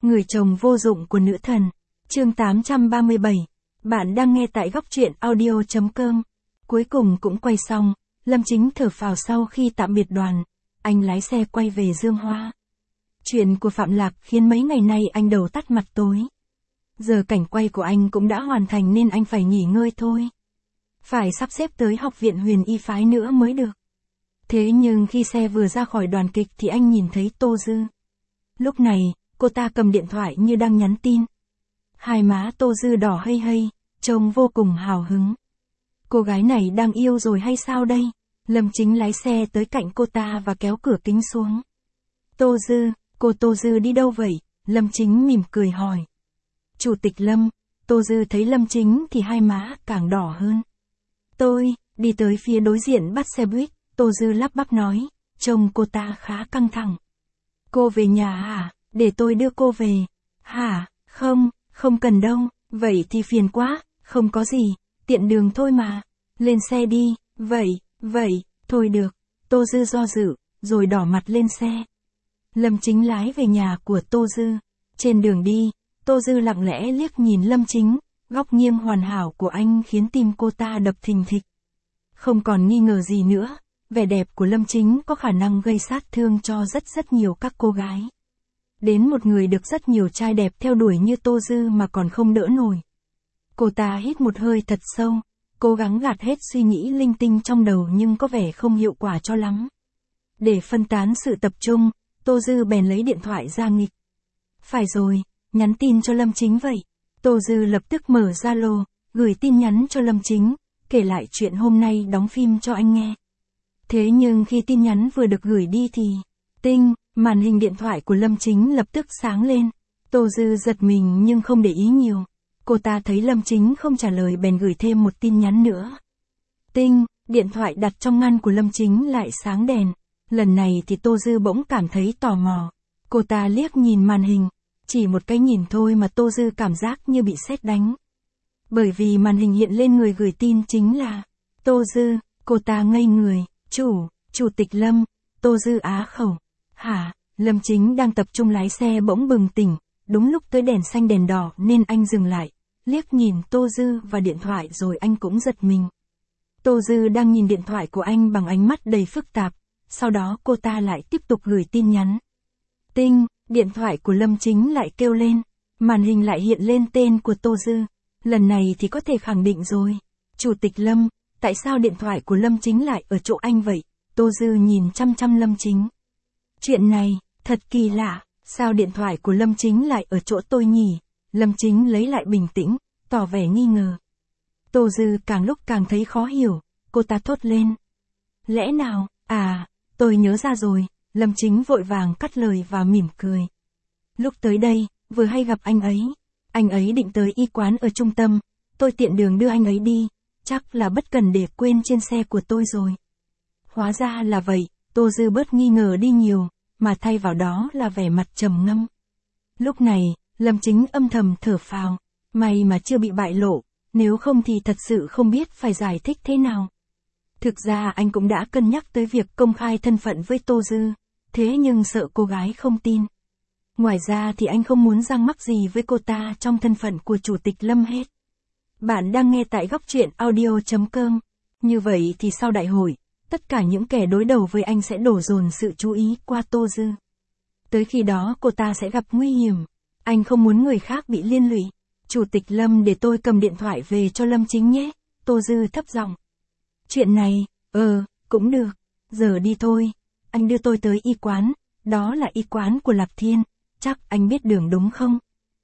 Người chồng vô dụng của nữ thần. Chương 837. Bạn đang nghe tại góc truyện audio.com. Cuối cùng cũng quay xong, Lâm Chính thở phào sau khi tạm biệt đoàn. Anh lái xe quay về Dương Hoa. Chuyện của Phạm Lạc khiến mấy ngày nay anh đầu tắt mặt tối. Giờ cảnh quay của anh cũng đã hoàn thành nên anh phải nghỉ ngơi thôi. Phải sắp xếp tới học viện Huyền Y phái nữa mới được. Thế nhưng khi xe vừa ra khỏi đoàn kịch thì anh nhìn thấy Tô Dư. Lúc này, cô ta cầm điện thoại như đang nhắn tin. Hai má Tô Dư đỏ hây hây, trông vô cùng hào hứng. Cô gái này đang yêu rồi hay sao đây? Lâm Chính lái xe tới cạnh cô ta và kéo cửa kính xuống. Tô Dư, cô Tô Dư đi đâu vậy? Lâm Chính mỉm cười hỏi. Chủ tịch Lâm. Tô Dư thấy Lâm Chính thì hai má càng đỏ hơn. Tôi, đi tới phía đối diện bắt xe buýt, Tô Dư lắp bắp nói, trông cô ta khá căng thẳng. Cô về nhà hả? Để tôi đưa cô về. Hả? Không, không cần đâu, vậy thì phiền quá, không có gì, tiện đường thôi mà. Lên xe đi, vậy, thôi được. Tô Dư do dự, rồi đỏ mặt lên xe. Lâm Chính lái về nhà của Tô Dư. Trên đường đi, Tô Dư lặng lẽ liếc nhìn Lâm Chính, góc nghiêng hoàn hảo của anh khiến tim cô ta đập thình thịch. Không còn nghi ngờ gì nữa, vẻ đẹp của Lâm Chính có khả năng gây sát thương cho rất nhiều các cô gái. Đến một người được rất nhiều trai đẹp theo đuổi như Tô Dư mà còn không đỡ nổi. Cô ta hít một hơi thật sâu, cố gắng gạt hết suy nghĩ linh tinh trong đầu nhưng có vẻ không hiệu quả cho lắm. Để phân tán sự tập trung, Tô Dư bèn lấy điện thoại ra nghịch. Phải rồi, nhắn tin cho Lâm Chính vậy. Tô Dư lập tức mở Zalo, gửi tin nhắn cho Lâm Chính, kể lại chuyện hôm nay đóng phim cho anh nghe. Thế nhưng khi tin nhắn vừa được gửi đi thì, tinh, màn hình điện thoại của Lâm Chính lập tức sáng lên. Tô Dư giật mình nhưng không để ý nhiều. Cô ta thấy Lâm Chính không trả lời bèn gửi thêm một tin nhắn nữa. Tinh, điện thoại đặt trong ngăn của Lâm Chính lại sáng đèn. Lần này thì Tô Dư bỗng cảm thấy tò mò. Cô ta liếc nhìn màn hình. Chỉ một cái nhìn thôi mà Tô Dư cảm giác như bị sét đánh. Bởi vì màn hình hiện lên người gửi tin chính là Tô Dư. Cô ta ngây người. Chủ tịch Lâm. Tô Dư á khẩu. Hả? Lâm Chính đang tập trung lái xe bỗng bừng tỉnh. Đúng lúc tới đèn xanh đèn đỏ nên anh dừng lại. Liếc nhìn Tô Dư và điện thoại rồi anh cũng giật mình. Tô Dư đang nhìn điện thoại của anh bằng ánh mắt đầy phức tạp. Sau đó cô ta lại tiếp tục gửi tin nhắn. Tinh, điện thoại của Lâm Chính lại kêu lên. Màn hình lại hiện lên tên của Tô Dư. Lần này thì có thể khẳng định rồi. Chủ tịch Lâm, tại sao điện thoại của Lâm Chính lại ở chỗ anh vậy? Tô Dư nhìn chăm Lâm Chính. Chuyện này, thật kỳ lạ, sao điện thoại của Lâm Chính lại ở chỗ tôi nhỉ? Lâm Chính lấy lại bình tĩnh, tỏ vẻ nghi ngờ. Tô Dư càng lúc càng thấy khó hiểu, cô ta thốt lên. Lẽ nào, tôi nhớ ra rồi, Lâm Chính vội vàng cắt lời và mỉm cười. Lúc tới đây, vừa hay gặp anh ấy định tới y quán ở trung tâm, tôi tiện đường đưa anh ấy đi, chắc là bất cần để quên trên xe của tôi rồi. Hóa ra là vậy, Tô Dư bớt nghi ngờ đi nhiều, mà thay vào đó là vẻ mặt trầm ngâm. Lúc này, Lâm Chính âm thầm thở phào, may mà chưa bị bại lộ, nếu không thì thật sự không biết phải giải thích thế nào. Thực ra anh cũng đã cân nhắc tới việc công khai thân phận với Tô Dư, thế nhưng sợ cô gái không tin. Ngoài ra thì anh không muốn răng mắc gì với cô ta trong thân phận của Chủ tịch Lâm hết. Bạn đang nghe tại góc truyện audio.com. Như vậy thì sau đại hội, tất cả những kẻ đối đầu với anh sẽ đổ dồn sự chú ý qua Tô Dư. Tới khi đó cô ta sẽ gặp nguy hiểm. Anh không muốn người khác bị liên lụy. Chủ tịch Lâm, để tôi cầm điện thoại về cho Lâm Chính nhé. Tô Dư thấp giọng. Chuyện này, cũng được. Giờ đi thôi. Anh đưa tôi tới y quán. Đó là y quán của Lạc Thiên. Chắc anh biết đường đúng không?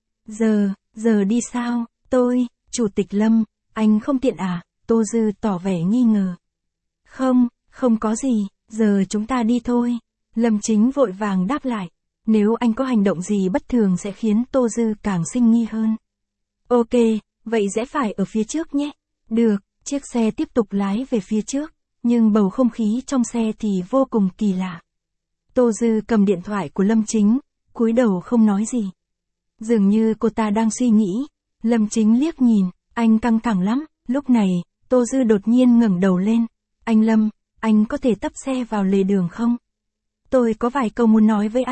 Giờ đi sao? Chủ tịch Lâm, anh không tiện à? Tô Dư tỏ vẻ nghi ngờ. Không có gì, giờ chúng ta đi thôi. Lâm Chính vội vàng đáp lại. Nếu anh có hành động gì bất thường sẽ khiến Tô Dư càng sinh nghi hơn. Ok, vậy rẽ phải ở phía trước nhé. Được, chiếc xe tiếp tục lái về phía trước, nhưng bầu không khí trong xe thì vô cùng kỳ lạ. Tô Dư cầm điện thoại của Lâm Chính, cúi đầu không nói gì. Dường như cô ta đang suy nghĩ. Lâm Chính liếc nhìn, anh căng thẳng lắm. Lúc này, Tô Dư đột nhiên ngẩng đầu lên. Anh Lâm, anh có thể tấp xe vào lề đường không? Tôi có vài câu muốn nói với anh.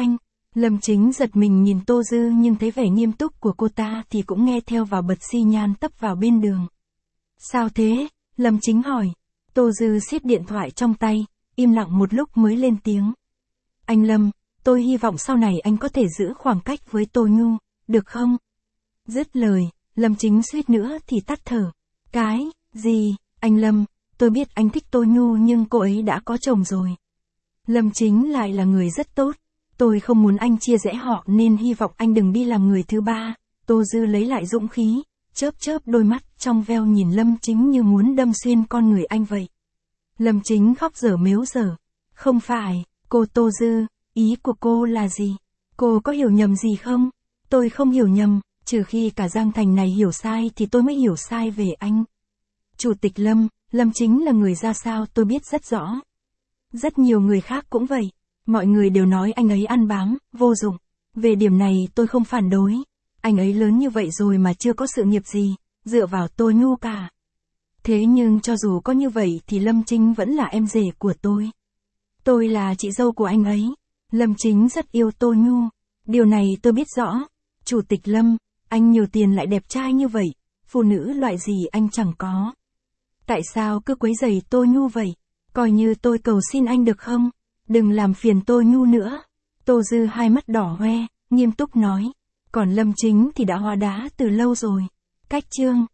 Lâm Chính giật mình nhìn Tô Dư nhưng thấy vẻ nghiêm túc của cô ta thì cũng nghe theo vào bật xi nhan tấp vào bên đường. Sao thế? Lâm Chính hỏi. Tô Dư siết điện thoại trong tay, im lặng một lúc mới lên tiếng. Anh Lâm, tôi hy vọng sau này anh có thể giữ khoảng cách với Tô Nhu, được không? Dứt lời, Lâm Chính suýt nữa thì tắt thở. Cái, gì, anh Lâm, tôi biết anh thích Tô Nhu nhưng cô ấy đã có chồng rồi. Lâm Chính lại là người rất tốt. Tôi không muốn anh chia rẽ họ nên hy vọng anh đừng đi làm người thứ ba. Tô Dư lấy lại dũng khí, chớp chớp đôi mắt trong veo nhìn Lâm Chính như muốn đâm xuyên con người anh vậy. Lâm Chính khóc dở mếu dở. Không phải, cô Tô Dư, ý của cô là gì? Cô có hiểu nhầm gì không? Tôi không hiểu nhầm, trừ khi cả Giang Thành này hiểu sai thì tôi mới hiểu sai về anh. Chủ tịch Lâm, Lâm Chính là người ra sao tôi biết rất rõ. Rất nhiều người khác cũng vậy. Mọi người đều nói anh ấy ăn bám, vô dụng. Về điểm này tôi không phản đối. Anh ấy lớn như vậy rồi mà chưa có sự nghiệp gì, dựa vào Tô Nhu cả. Thế nhưng cho dù có như vậy thì Lâm Chính vẫn là em rể của tôi. Tôi là chị dâu của anh ấy. Lâm Chính rất yêu Tô Nhu. Điều này tôi biết rõ. Chủ tịch Lâm, anh nhiều tiền lại đẹp trai như vậy. Phụ nữ loại gì anh chẳng có. Tại sao cứ quấy rầy Tô Nhu vậy? Coi như tôi cầu xin anh được không? Đừng làm phiền Tô Nhu nữa. Tô Dư hai mắt đỏ hoe, nghiêm túc nói. Còn Lâm Chính thì đã hóa đá từ lâu rồi. Cách chương